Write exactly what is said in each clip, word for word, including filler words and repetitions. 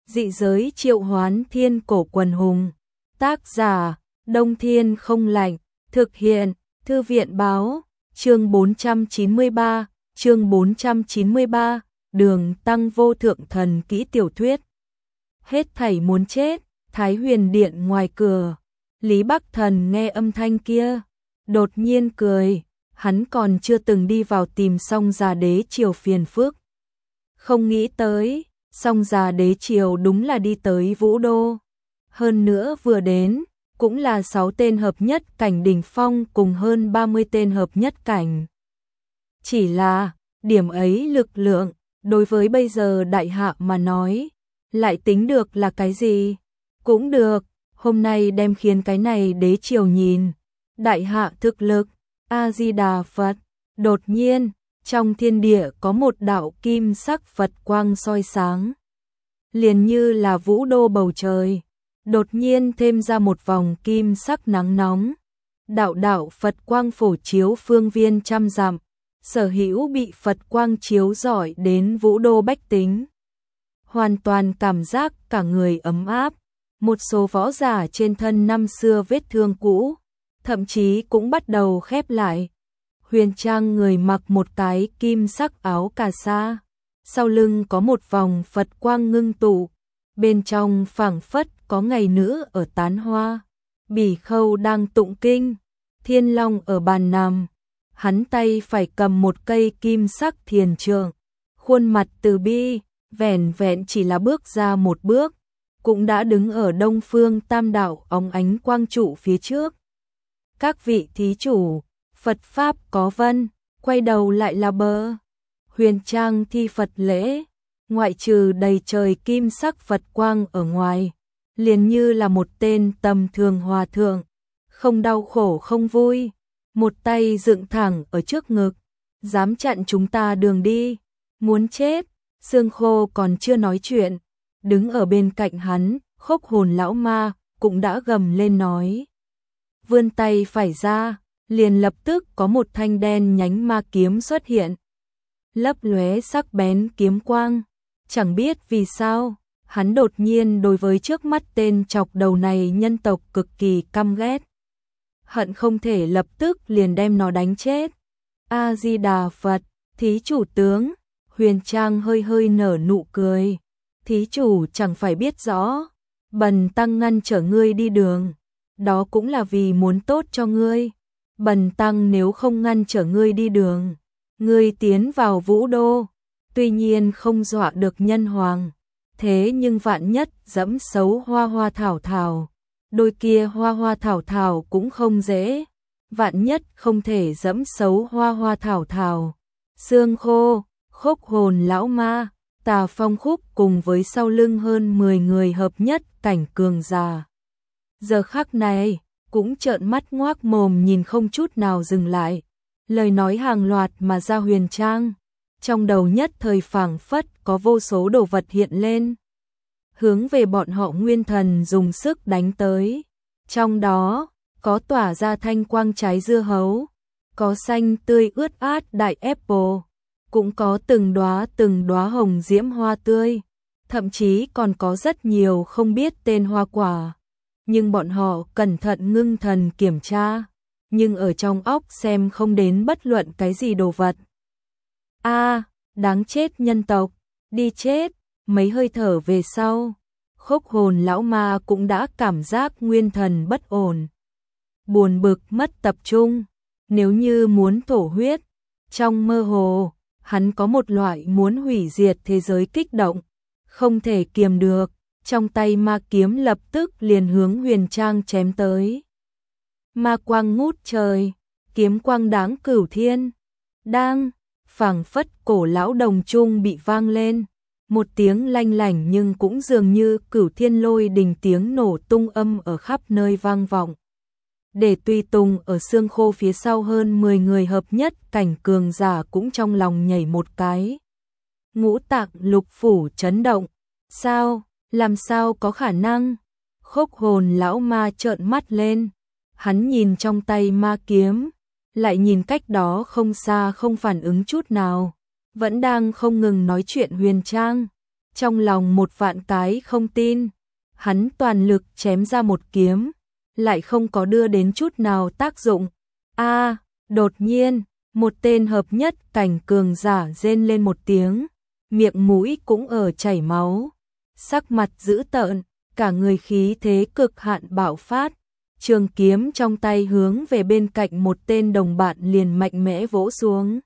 Dị giới triệu hoán thiên cổ quần hùng. Tác giả, Đông Thiên không lạnh. Thực hiện, Thư viện báo. Chương bốn trăm chín mươi ba, chương bốn trăm chín mươi ba, Đường Tăng vô thượng thần kỹ tiểu thuyết. Hết thảy muốn chết, Thái Huyền Điện ngoài cửa. Lý Bắc Thần nghe âm thanh kia, đột nhiên cười, hắn còn chưa từng đi vào tìm Song Già Đế Triều phiền phức. Không nghĩ tới, Song Già Đế Triều đúng là đi tới Vũ Đô. Hơn nữa vừa đến, cũng là sáu tên hợp nhất cảnh đỉnh phong cùng hơn ba mươi tên hợp nhất cảnh. Chỉ là, điểm ấy lực lượng, đối với bây giờ đại hạ mà nói, lại tính được là cái gì? Cũng được, hôm nay đem khiến cái này đế triều nhìn. Đại hạ thực lực, A-di-đà Phật, đột nhiên, trong thiên địa có một đạo kim sắc Phật quang soi sáng. Liền như là vũ đô bầu trời, đột nhiên thêm ra một vòng kim sắc nắng nóng. Đạo đạo Phật quang phổ chiếu phương viên trăm dặm, sở hữu bị Phật quang chiếu rọi đến vũ đô bách tính. Hoàn toàn cảm giác cả người ấm áp, một số võ giả trên thân năm xưa vết thương cũ, thậm chí cũng bắt đầu khép lại. Huyền Trang người mặc một cái kim sắc áo cà sa, sau lưng có một vòng Phật quang ngưng tụ, bên trong phảng phất có ngày nữ ở tán hoa. Bỉ Khâu đang tụng kinh, Thiên Long ở bàn nằm, hắn tay phải cầm một cây kim sắc thiền trượng, khuôn mặt từ bi, vẻn vẹn chỉ là bước ra một bước, cũng đã đứng ở Đông Phương Tam Đạo óng ánh quang trụ phía trước. Các vị thí chủ, Phật Pháp có vân, quay đầu lại là bờ. Huyền Trang thi Phật lễ, ngoại trừ đầy trời kim sắc Phật quang ở ngoài, liền như là một tên tầm thường hòa thượng, không đau khổ không vui, một tay dựng thẳng ở trước ngực, dám chặn chúng ta đường đi, muốn chết. Xương Khô còn chưa nói chuyện, đứng ở bên cạnh hắn, Khốc Hồn lão ma cũng đã gầm lên nói. Vươn tay phải ra, liền lập tức có một thanh đen nhánh ma kiếm xuất hiện. Lấp lóe sắc bén kiếm quang, chẳng biết vì sao, hắn đột nhiên đối với trước mắt tên chọc đầu này nhân tộc cực kỳ căm ghét. Hận không thể lập tức liền đem nó đánh chết. A-di-đà Phật, thí chủ tướng. Huyền Trang hơi hơi nở nụ cười. Thí chủ chẳng phải biết rõ, bần tăng ngăn trở ngươi đi đường, đó cũng là vì muốn tốt cho ngươi. Bần tăng nếu không ngăn trở ngươi đi đường, ngươi tiến vào Vũ Đô, tuy nhiên không dọa được nhân hoàng, thế nhưng vạn nhất dẫm xấu hoa hoa thảo thảo, đôi kia hoa hoa thảo thảo cũng không dễ, vạn nhất không thể dẫm xấu hoa hoa thảo thảo. Xương Khô, Khốc Hồn lão ma, Tà Phong Khúc cùng với sau lưng hơn mười người hợp nhất cảnh cường già. Giờ khắc này, cũng trợn mắt ngoác mồm nhìn không chút nào dừng lại. Lời nói hàng loạt mà ra Huyền Trang, trong đầu nhất thời phảng phất có vô số đồ vật hiện lên, hướng về bọn họ nguyên thần dùng sức đánh tới. Trong đó, có tỏa ra thanh quang trái dưa hấu, có xanh tươi ướt át đại apple, cũng có từng đóa từng đóa hồng diễm hoa tươi, thậm chí còn có rất nhiều không biết tên hoa quả. Nhưng bọn họ cẩn thận ngưng thần kiểm tra, nhưng ở trong óc xem không đến bất luận cái gì đồ vật. A, à, đáng chết nhân tộc, đi chết. Mấy hơi thở về sau, Khốc Hồn lão ma cũng đã cảm giác nguyên thần bất ổn, buồn bực mất tập trung, nếu như muốn thổ huyết. Trong mơ hồ, hắn có một loại muốn hủy diệt thế giới kích động, không thể kiềm được, trong tay ma kiếm lập tức liền hướng Huyền Trang chém tới. Ma quang ngút trời, kiếm quang đáng cửu thiên. Đang, phảng phất cổ lão đồng trung bị vang lên, một tiếng lanh lảnh nhưng cũng dường như cửu thiên lôi đình tiếng nổ tung âm ở khắp nơi vang vọng. Để tùy tùng ở Xương Khô phía sau hơn mười người hợp nhất cảnh cường giả cũng trong lòng nhảy một cái. Ngũ tạng lục phủ chấn động. Sao, làm sao có khả năng? Khốc Hồn lão ma trợn mắt lên. Hắn nhìn trong tay ma kiếm, lại nhìn cách đó không xa không phản ứng chút nào, vẫn đang không ngừng nói chuyện Huyền Trang. trong lòng một vạn cái không tin. Hắn toàn lực chém ra một kiếm, lại không có đưa đến chút nào tác dụng. A, đột nhiên, một tên hợp nhất cảnh cường giả rên lên một tiếng, miệng mũi cũng ở chảy máu, sắc mặt dữ tợn, cả người khí thế cực hạn bạo phát, trường kiếm trong tay hướng về bên cạnh một tên đồng bạn liền mạnh mẽ vỗ xuống.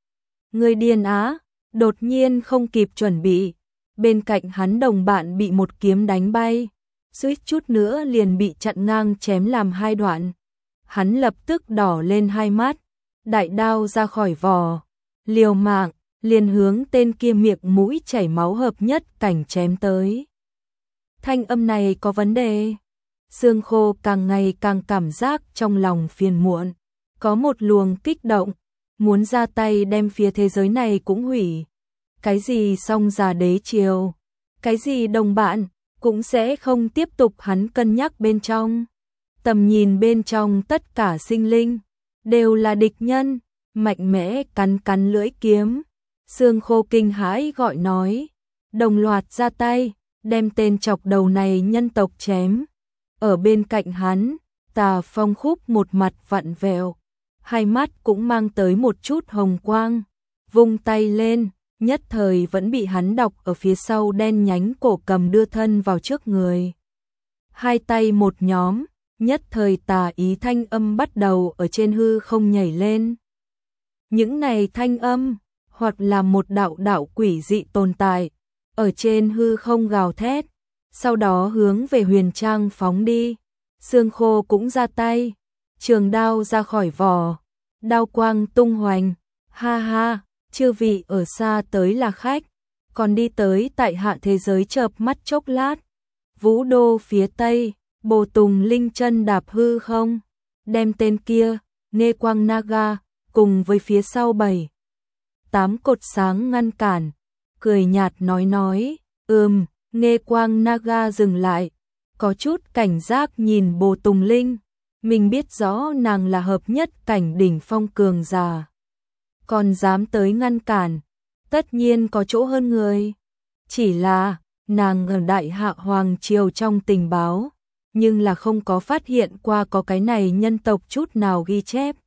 Người điên á, đột nhiên không kịp chuẩn bị, bên cạnh hắn đồng bạn bị một kiếm đánh bay, suýt chút nữa liền bị chặn ngang chém làm hai đoạn. Hắn lập tức đỏ lên hai mắt, đại đao ra khỏi vỏ, liều mạng, liền hướng tên kia miệng mũi chảy máu hợp nhất cảnh chém tới. Thanh âm này có vấn đề. Sương Khô càng ngày càng cảm giác trong lòng phiền muộn, có một luồng kích động, muốn ra tay đem phía thế giới này cũng hủy. Cái gì song già đế triều, cái gì đồng bạn, cũng sẽ không tiếp tục. Hắn cân nhắc bên trong, tầm nhìn bên trong tất cả sinh linh đều là địch nhân, mạnh mẽ cắn cắn lưỡi kiếm. Sương Khô kinh hãi gọi nói, đồng loạt ra tay, đem tên chọc đầu này nhân tộc chém. Ở bên cạnh hắn, Tà Phong Khúc một mặt vặn vẹo, hai mắt cũng mang tới một chút hồng quang, vung tay lên, nhất thời vẫn bị hắn đọc ở phía sau đen nhánh cổ cầm đưa thân vào trước người. Hai tay một nhóm, nhất thời tà ý thanh âm bắt đầu ở trên hư không nhảy lên. Những này thanh âm, hoặc là một đạo đạo quỷ dị tồn tại, ở trên hư không gào thét, sau đó hướng về Huyền Trang phóng đi. Sương Khô cũng ra tay, trường đao ra khỏi vỏ, đao quang tung hoành, ha ha, chư vị ở xa tới là khách, còn đi tới tại hạ thế giới chợp mắt chốc lát. Vũ đô phía tây, Bồ Tùng Linh chân đạp hư không, đem tên kia, Nghê Quang Naga, cùng với phía sau bảy tám cột sáng ngăn cản, cười nhạt nói nói, ừm, Nghê Quang Naga dừng lại, có chút cảnh giác nhìn Bồ Tùng Linh, mình biết rõ nàng là hợp nhất cảnh đỉnh phong cường giả, còn dám tới ngăn cản, tất nhiên có chỗ hơn người. Chỉ là, nàng ở Đại Hạ Hoàng Triều trong tình báo, nhưng là không có phát hiện qua có cái này nhân tộc chút nào ghi chép.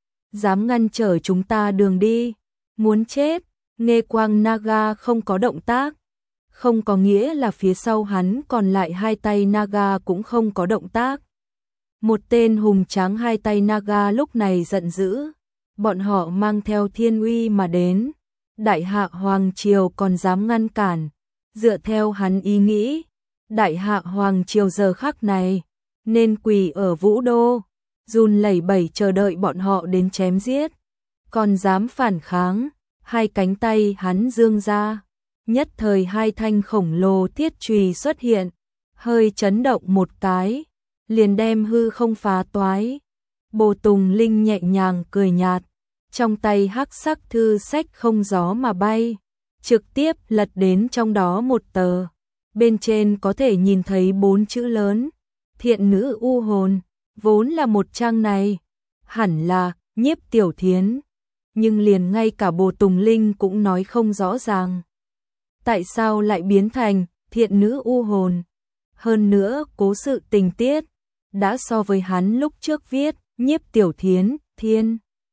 Dám ngăn trở chúng ta đường đi, muốn chết. Nghê Quang Naga không có động tác, không có nghĩa là phía sau hắn còn lại hai tay Naga cũng không có động tác. Một tên hùng tráng hai tay Naga lúc này giận dữ, bọn họ mang theo thiên uy mà đến, Đại Hạ Hoàng Triều còn dám ngăn cản. Dựa theo hắn ý nghĩ, Đại Hạ Hoàng Triều giờ khắc này nên quỳ ở Vũ Đô, run lẩy bẩy chờ đợi bọn họ đến chém giết. Còn dám phản kháng, hai cánh tay hắn dương ra, nhất thời hai thanh khổng lồ thiết chùy xuất hiện, hơi chấn động một cái, liền đem hư không phá toái. Bồ Tùng Linh nhẹ nhàng cười nhạt, trong tay hắc sắc thư sách không gió mà bay, trực tiếp lật đến trong đó một tờ. Bên trên có thể nhìn thấy bốn chữ lớn, Thiện Nữ U Hồn, vốn là một trang này, hẳn là Nhiếp Tiểu Thiến, nhưng liền ngay cả Bồ Tùng Linh cũng nói không rõ ràng. Tại sao lại biến thành Thiện Nữ U Hồn? Hơn nữa, cố sự tình tiết đã so với hắn lúc trước viết Nhiếp Tiểu Thiến, thiên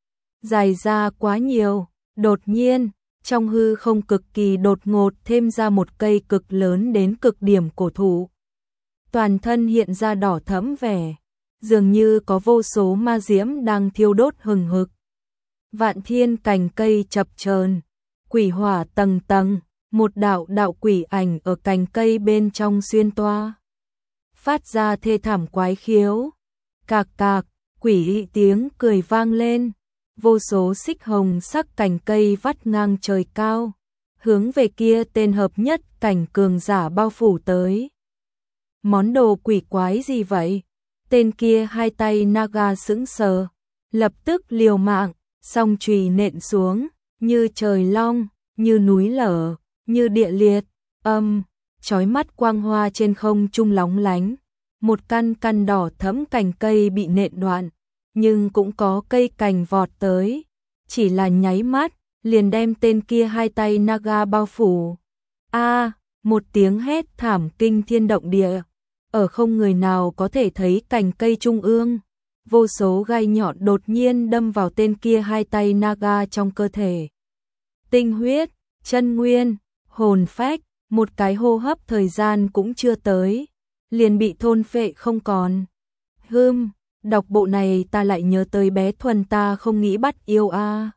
dài ra quá nhiều. Đột nhiên, trong hư không cực kỳ đột ngột thêm ra một cây cực lớn đến cực điểm cổ thụ. Toàn thân hiện ra đỏ thẫm vẻ, dường như có vô số ma diễm đang thiêu đốt hừng hực. Vạn thiên cành cây chập chờn, quỷ hỏa tầng tầng, một đạo đạo quỷ ảnh ở cành cây bên trong xuyên toa, phát ra thê thảm quái khiếu. Cạc cạc, quỷ tiếng cười vang lên, vô số xích hồng sắc cành cây vắt ngang trời cao, hướng về kia tên hợp nhất cảnh cường giả bao phủ tới. Món đồ quỷ quái gì vậy? Tên kia hai tay Naga sững sờ, lập tức liều mạng, song chùy nện xuống, như trời long, như núi lở, như địa liệt, âm, chói mắt quang hoa trên không trung lóng lánh. Một căn căn đỏ thẫm cành cây bị nện đoạn, nhưng cũng có cây cành vọt tới, chỉ là nháy mắt, liền đem tên kia hai tay Naga bao phủ. A, Một tiếng hét thảm kinh thiên động địa, ở không người nào có thể thấy cành cây trung ương, vô số gai nhọn đột nhiên đâm vào tên kia hai tay Naga trong cơ thể. Tinh huyết, chân nguyên, hồn phách, một cái hô hấp thời gian cũng chưa tới, liền bị thôn phệ không còn. Hừm, đọc bộ này ta lại nhớ tới bé Thuần ta không nghĩ bắt yêu a.